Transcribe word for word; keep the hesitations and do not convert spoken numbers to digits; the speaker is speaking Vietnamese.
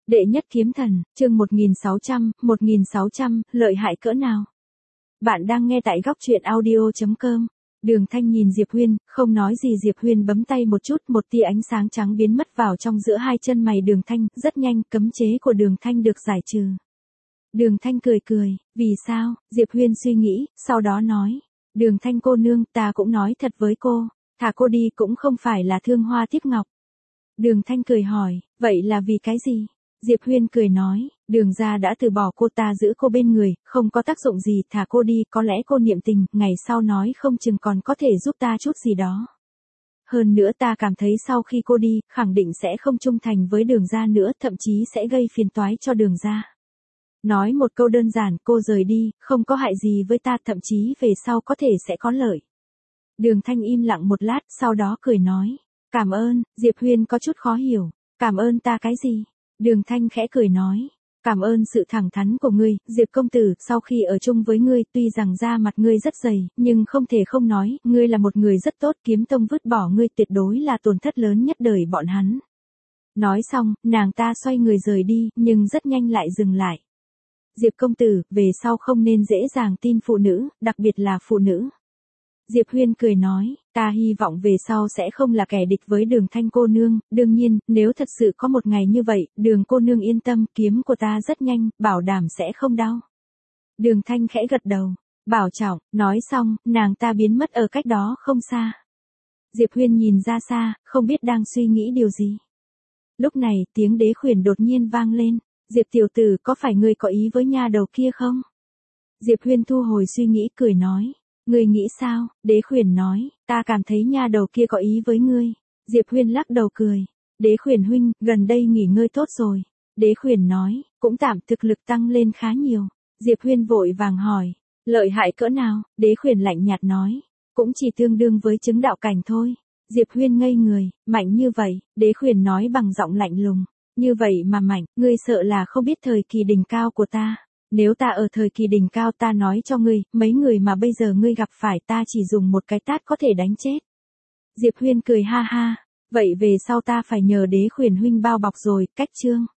Đệ nhất kiếm thần, chương một nghìn sáu trăm, một nghìn sáu trăm, lợi hại cỡ nào? Bạn đang nghe tại góc truyện audio chấm com. Đường Thanh nhìn Diệp Huyên, không nói gì. Diệp Huyên bấm tay một chút, một tia ánh sáng trắng biến mất vào trong giữa hai chân mày Đường Thanh, rất nhanh, cấm chế của Đường Thanh được giải trừ. Đường Thanh cười cười, vì sao? Diệp Huyên suy nghĩ, sau đó nói, Đường Thanh cô nương, ta cũng nói thật với cô, thả cô đi cũng không phải là thương hoa tiếc ngọc. Đường Thanh cười hỏi, vậy là vì cái gì? Diệp Huyên cười nói, Đường gia đã từ bỏ cô, ta giữ cô bên người, không có tác dụng gì, thả cô đi, có lẽ cô niệm tình, ngày sau nói không chừng còn có thể giúp ta chút gì đó. Hơn nữa ta cảm thấy sau khi cô đi, khẳng định sẽ không trung thành với Đường gia nữa, thậm chí sẽ gây phiền toái cho Đường gia. Nói một câu đơn giản, cô rời đi, không có hại gì với ta, thậm chí về sau có thể sẽ có lợi. Đường Thanh im lặng một lát, sau đó cười nói, cảm ơn. Diệp Huyên có chút khó hiểu, cảm ơn ta cái gì? Đường Thanh khẽ cười nói, cảm ơn sự thẳng thắn của ngươi, Diệp công tử, sau khi ở chung với ngươi, tuy rằng da mặt ngươi rất dày, nhưng không thể không nói, ngươi là một người rất tốt, Kiếm Tông vứt bỏ ngươi tuyệt đối là tổn thất lớn nhất đời bọn hắn. Nói xong, nàng ta xoay người rời đi, nhưng rất nhanh lại dừng lại. Diệp công tử, về sau không nên dễ dàng tin phụ nữ, đặc biệt là phụ nữ. Diệp Huyên cười nói, ta hy vọng về sau sẽ không là kẻ địch với Đường Thanh cô nương, đương nhiên, nếu thật sự có một ngày như vậy, Đường cô nương yên tâm, kiếm của ta rất nhanh, bảo đảm sẽ không đau. Đường Thanh khẽ gật đầu, bảo trọng, nói xong, nàng ta biến mất ở cách đó không xa. Diệp Huyên nhìn ra xa, không biết đang suy nghĩ điều gì. Lúc này, tiếng đế khuyển đột nhiên vang lên, Diệp tiểu tử, có phải ngươi có ý với nha đầu kia không? Diệp Huyên thu hồi suy nghĩ, cười nói. Ngươi nghĩ sao? Đế khuyển nói, ta cảm thấy nha đầu kia có ý với ngươi. Diệp Huyên lắc đầu cười. Đế khuyển huynh, gần đây nghỉ ngơi tốt rồi. Đế khuyển nói, cũng tạm, thực lực tăng lên khá nhiều. Diệp Huyên vội vàng hỏi, lợi hại cỡ nào? Đế khuyển lạnh nhạt nói, cũng chỉ tương đương với chứng đạo cảnh thôi. Diệp Huyên ngây người, mạnh như vậy, đế khuyển nói bằng giọng lạnh lùng. Như vậy mà mạnh, ngươi sợ là không biết thời kỳ đỉnh cao của ta. Nếu ta ở thời kỳ đỉnh cao, ta nói cho ngươi, mấy người mà bây giờ ngươi gặp phải, ta chỉ dùng một cái tát có thể đánh chết. Diệp Huyên cười ha ha, vậy về sau ta phải nhờ đế khuyển huynh bao bọc rồi, cách chương.